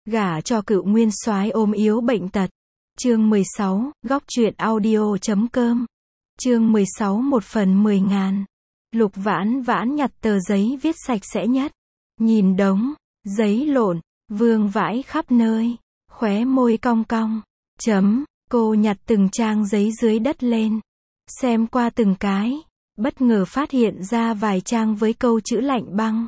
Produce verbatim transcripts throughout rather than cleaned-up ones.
Gả cho cựu nguyên soái ốm yếu bệnh tật. Chương mười sáu, góc truyện audio chấm com. Chương mười sáu một phần mười ngàn. Lục Vãn Vãn nhặt tờ giấy viết sạch sẽ nhất. Nhìn đống giấy lộn, vương vãi khắp nơi, khóe môi cong cong. Chấm, cô nhặt từng trang giấy dưới đất lên. Xem qua từng cái, bất ngờ phát hiện ra vài trang với câu chữ lạnh băng.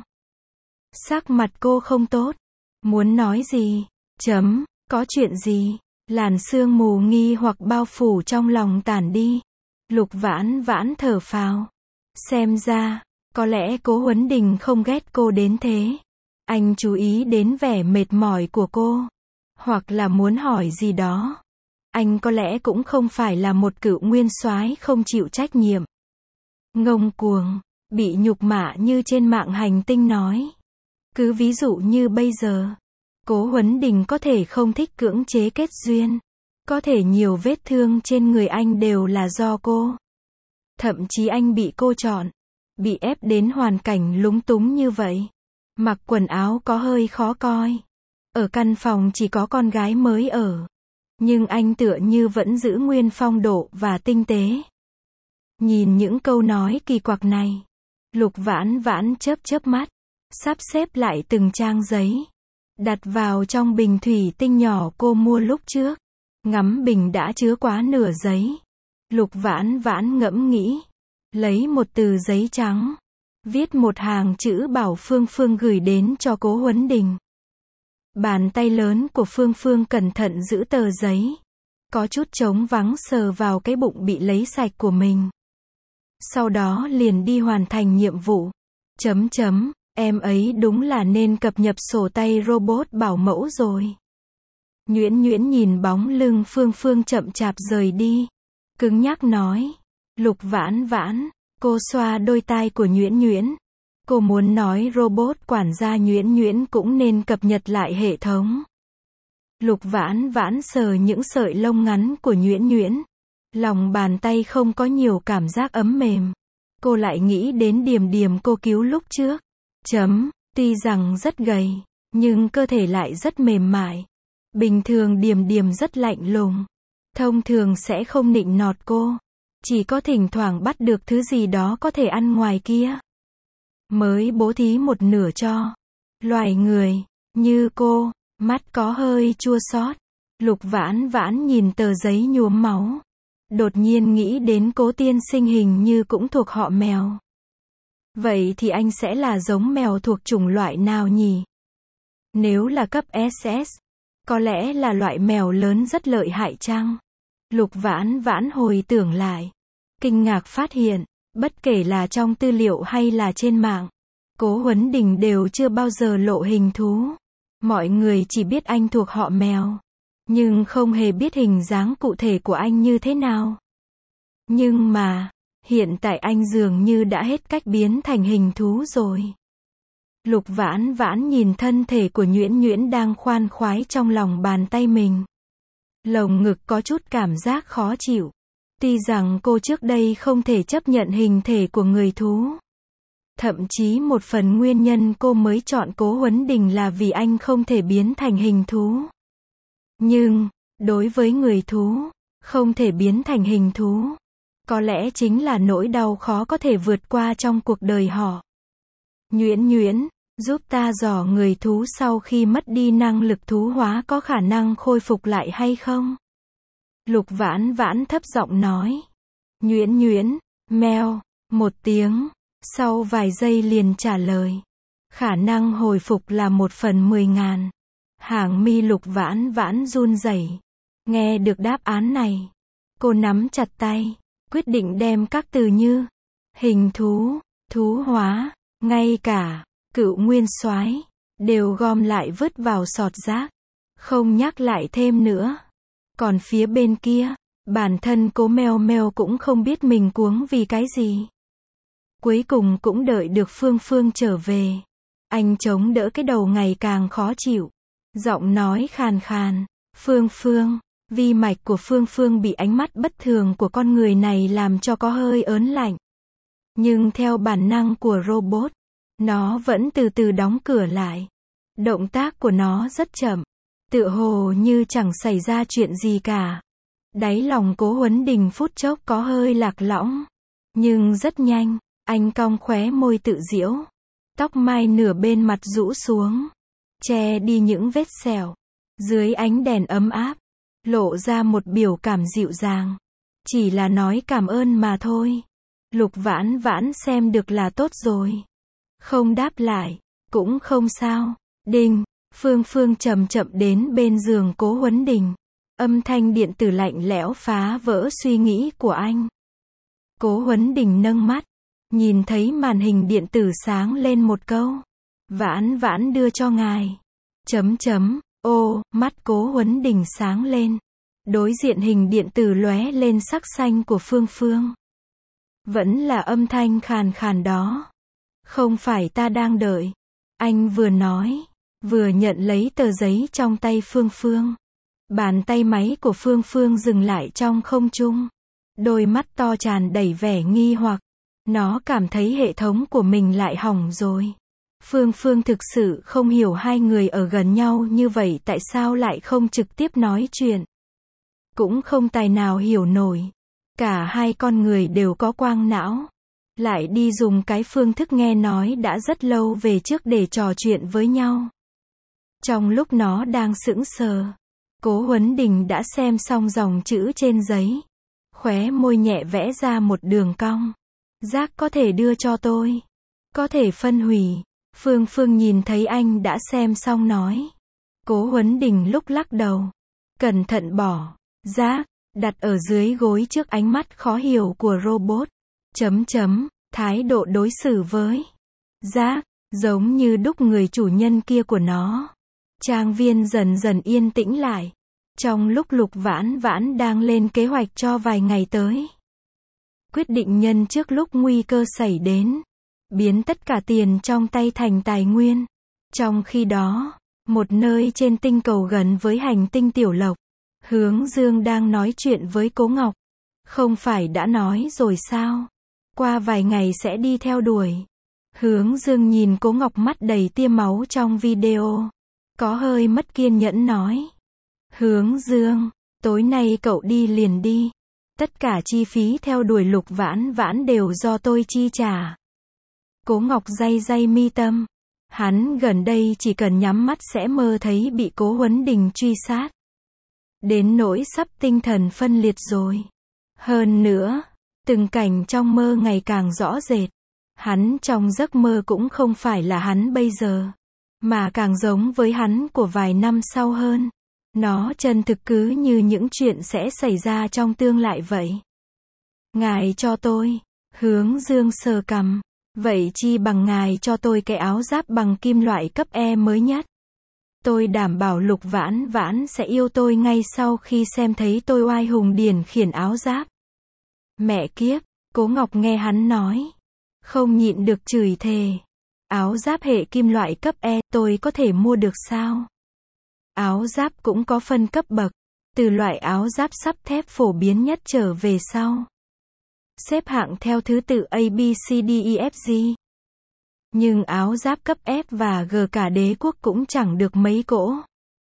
Sắc mặt cô không tốt. Muốn nói gì? Chấm, có chuyện gì? Làn sương mù nghi hoặc bao phủ trong lòng tản đi. Lục Vãn Vãn thở phào. Xem ra, có lẽ Cố Huấn Đình không ghét cô đến thế. Anh chú ý đến vẻ mệt mỏi của cô. Hoặc là muốn hỏi gì đó. Anh có lẽ cũng không phải là một cựu nguyên soái không chịu trách nhiệm. Ngông cuồng, bị nhục mạ như trên mạng hành tinh nói. Cứ ví dụ như bây giờ, Cố Huấn Đình có thể không thích cưỡng chế kết duyên. Có thể nhiều vết thương trên người anh đều là do cô. Thậm chí anh bị cô chọn. Bị ép đến hoàn cảnh lúng túng như vậy. Mặc quần áo có hơi khó coi. Ở căn phòng chỉ có con gái mới ở. Nhưng anh tựa như vẫn giữ nguyên phong độ và tinh tế. Nhìn những câu nói kỳ quặc này, Lục Vãn Vãn chớp chớp mắt, sắp xếp lại từng trang giấy, đặt vào trong bình thủy tinh nhỏ cô mua lúc trước. Ngắm bình đã chứa quá nửa giấy. Lục Vãn Vãn ngẫm nghĩ, lấy một tờ giấy trắng, viết một hàng chữ bảo Phương Phương gửi đến cho Cố Huấn Đình. Bàn tay lớn của Phương Phương cẩn thận giữ tờ giấy, có chút trống vắng sờ vào cái bụng bị lấy sạch của mình. Sau đó liền đi hoàn thành nhiệm vụ. Chấm chấm, em ấy đúng là nên cập nhật sổ tay robot bảo mẫu rồi. Nhuyễn Nhuyễn nhìn bóng lưng Phương Phương chậm chạp rời đi, cứng nhắc nói. Lục Vãn Vãn, cô xoa đôi tai của Nhuyễn Nhuyễn. Cô muốn nói robot quản gia Nhuyễn Nhuyễn cũng nên cập nhật lại hệ thống. Lục Vãn Vãn sờ những sợi lông ngắn của Nhuyễn Nhuyễn. Lòng bàn tay không có nhiều cảm giác ấm mềm. Cô lại nghĩ đến Điềm Điềm cô cứu lúc trước. Chấm, tuy rằng rất gầy, nhưng cơ thể lại rất mềm mại. Bình thường Điềm Điềm rất lạnh lùng. Thông thường sẽ không nịnh nọt cô. Chỉ có thỉnh thoảng bắt được thứ gì đó có thể ăn ngoài kia. Mới bố thí một nửa cho. Loài người, như cô, mắt có hơi chua xót. Lục Vãn Vãn nhìn tờ giấy nhuốm máu. Đột nhiên nghĩ đến Cố tiên sinh hình như cũng thuộc họ mèo. Vậy thì anh sẽ là giống mèo thuộc chủng loại nào nhỉ? Nếu là cấp ét ét, có lẽ là loại mèo lớn rất lợi hại chăng? Lục Vãn Vãn hồi tưởng lại. Kinh ngạc phát hiện, bất kể là trong tư liệu hay là trên mạng, Cố Huấn Đình đều chưa bao giờ lộ hình thú. Mọi người chỉ biết anh thuộc họ mèo, nhưng không hề biết hình dáng cụ thể của anh như thế nào. Nhưng mà, hiện tại anh dường như đã hết cách biến thành hình thú rồi. Lục Vãn Vãn nhìn thân thể của Nhuyễn Nhuyễn đang khoan khoái trong lòng bàn tay mình. Lồng ngực có chút cảm giác khó chịu. Tuy rằng cô trước đây không thể chấp nhận hình thể của người thú. Thậm chí một phần nguyên nhân cô mới chọn Cố Huấn Đình là vì anh không thể biến thành hình thú. Nhưng, đối với người thú, không thể biến thành hình thú, có lẽ chính là nỗi đau khó có thể vượt qua trong cuộc đời họ. Nhuyễn Nhuyễn, giúp ta dò người thú sau khi mất đi năng lực thú hóa có khả năng khôi phục lại hay không? Lục Vãn Vãn thấp giọng nói. Nhuyễn Nhuyễn, meo, một tiếng, sau vài giây liền trả lời. Khả năng hồi phục là một phần mười ngàn. Hàng mi Lục Vãn Vãn run rẩy. Nghe được đáp án này, cô nắm chặt tay, quyết định đem các từ như hình thú, thú hóa, ngay cả cựu nguyên soái đều gom lại vứt vào sọt rác, không nhắc lại thêm nữa. Còn phía bên kia, bản thân Cố Meo Meo cũng không biết mình cuống vì cái gì. Cuối cùng cũng đợi được Phương Phương trở về. Anh chống đỡ cái đầu ngày càng khó chịu, giọng nói khàn khàn. Phương Phương, vi mạch của Phương Phương bị ánh mắt bất thường của con người này làm cho có hơi ớn lạnh. Nhưng theo bản năng của robot, nó vẫn từ từ đóng cửa lại. Động tác của nó rất chậm, Tựa hồ như chẳng xảy ra chuyện gì cả. Đáy lòng Cố Huấn Đình phút chốc có hơi lạc lõng. Nhưng rất nhanh, anh cong khóe môi tự giễu. Tóc mai nửa bên mặt rũ xuống, che đi những vết sẹo. Dưới ánh đèn ấm áp, lộ ra một biểu cảm dịu dàng. Chỉ là nói cảm ơn mà thôi. Lục Vãn Vãn xem được là tốt rồi. Không đáp lại, cũng không sao. Đinh, Phương Phương chậm chậm đến bên giường Cố Huấn Đình. Âm thanh điện tử lạnh lẽo phá vỡ suy nghĩ của anh. Cố Huấn Đình nâng mắt, nhìn thấy màn hình điện tử sáng lên một câu. Vãn Vãn đưa cho ngài. Chấm chấm, ô, mắt Cố Huấn Đình sáng lên. Đối diện hình điện tử lóe lên sắc xanh của Phương Phương. Vẫn là âm thanh khàn khàn đó. Không phải ta đang đợi. Anh vừa nói, vừa nhận lấy tờ giấy trong tay Phương Phương. Bàn tay máy của Phương Phương dừng lại trong không trung. Đôi mắt to tràn đầy vẻ nghi hoặc. Nó cảm thấy hệ thống của mình lại hỏng rồi. Phương Phương thực sự không hiểu hai người ở gần nhau như vậy tại sao lại không trực tiếp nói chuyện. Cũng không tài nào hiểu nổi. Cả hai con người đều có quang não. Lại đi dùng cái phương thức nghe nói đã rất lâu về trước để trò chuyện với nhau. Trong lúc nó đang sững sờ, Cố Huấn Đình đã xem xong dòng chữ trên giấy. Khóe môi nhẹ vẽ ra một đường cong. Giác có thể đưa cho tôi. Có thể phân hủy. Phương Phương nhìn thấy anh đã xem xong nói. Cố Huấn Đình lúc lắc đầu. Cẩn thận bỏ. Giác, đặt ở dưới gối trước ánh mắt khó hiểu của robot. Chấm chấm, thái độ đối xử với Giác, giống như đúc người chủ nhân kia của nó. Trang viên dần dần yên tĩnh lại. Trong lúc Lục Vãn Vãn đang lên kế hoạch cho vài ngày tới. Quyết định nhân trước lúc nguy cơ xảy đến. Biến tất cả tiền trong tay thành tài nguyên. Trong khi đó, một nơi trên tinh cầu gần với hành tinh Tiểu Lộc, Hướng Dương đang nói chuyện với Cố Ngọc. Không phải đã nói rồi sao? Qua vài ngày sẽ đi theo đuổi. Hướng Dương nhìn Cố Ngọc mắt đầy tia máu trong video. Có hơi mất kiên nhẫn nói. Hướng Dương, tối nay cậu đi liền đi. Tất cả chi phí theo đuổi Lục Vãn Vãn đều do tôi chi trả. Cố Ngọc day day mi tâm. Hắn gần đây chỉ cần nhắm mắt sẽ mơ thấy bị Cố Huấn Đình truy sát. Đến nỗi sắp tinh thần phân liệt rồi. Hơn nữa, từng cảnh trong mơ ngày càng rõ rệt. Hắn trong giấc mơ cũng không phải là hắn bây giờ, mà càng giống với hắn của vài năm sau hơn. Nó chân thực cứ như những chuyện sẽ xảy ra trong tương lai vậy. Ngài cho tôi. Hướng Dương sờ cằm. Vậy chi bằng ngài cho tôi cái áo giáp bằng kim loại cấp E mới nhất. Tôi đảm bảo Lục Vãn Vãn sẽ yêu tôi ngay sau khi xem thấy tôi oai hùng điển khiển áo giáp. Mẹ kiếp, Cố Ngọc nghe hắn nói. Không nhịn được chửi thề. Áo giáp hệ kim loại cấp E tôi có thể mua được sao? Áo giáp cũng có phân cấp bậc. Từ loại áo giáp sắt thép phổ biến nhất trở về sau. Xếp hạng theo thứ tự A B C D E F G. Nhưng áo giáp cấp F và G cả đế quốc cũng chẳng được mấy cỗ.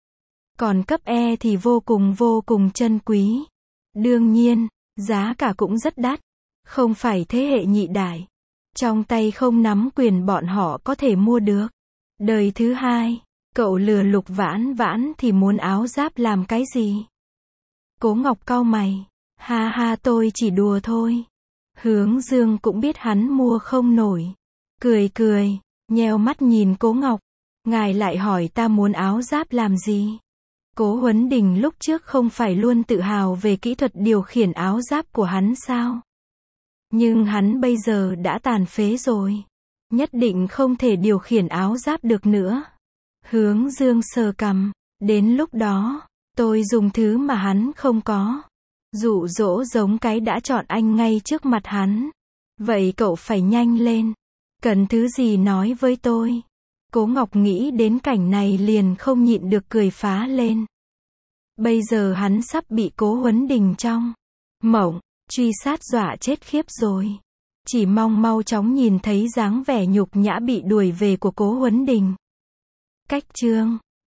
Còn cấp E thì vô cùng vô cùng chân quý. Đương nhiên, giá cả cũng rất đắt. Không phải thế hệ nhị đại. Trong tay không nắm quyền bọn họ có thể mua được. Đời thứ hai, cậu lừa Lục Vãn Vãn thì muốn áo giáp làm cái gì? Cố Ngọc cau mày. Ha ha tôi chỉ đùa thôi. Hướng Dương cũng biết hắn mua không nổi. Cười cười, nheo mắt nhìn Cố Ngọc. Ngài lại hỏi ta muốn áo giáp làm gì? Cố Huấn Đình lúc trước không phải luôn tự hào về kỹ thuật điều khiển áo giáp của hắn sao? Nhưng hắn bây giờ đã tàn phế rồi. Nhất định không thể điều khiển áo giáp được nữa. Hướng Dương sờ cằm. Đến lúc đó, tôi dùng thứ mà hắn không có. Dụ dỗ giống cái đã chọn anh ngay trước mặt hắn. Vậy cậu phải nhanh lên. Cần thứ gì nói với tôi. Cố Ngọc nghĩ đến cảnh này liền không nhịn được cười phá lên. Bây giờ hắn sắp bị Cố Huấn Đình trong mộng truy sát dọa chết khiếp rồi. Chỉ mong mau chóng nhìn thấy dáng vẻ nhục nhã bị đuổi về của Cố Huấn Đình. Cách chương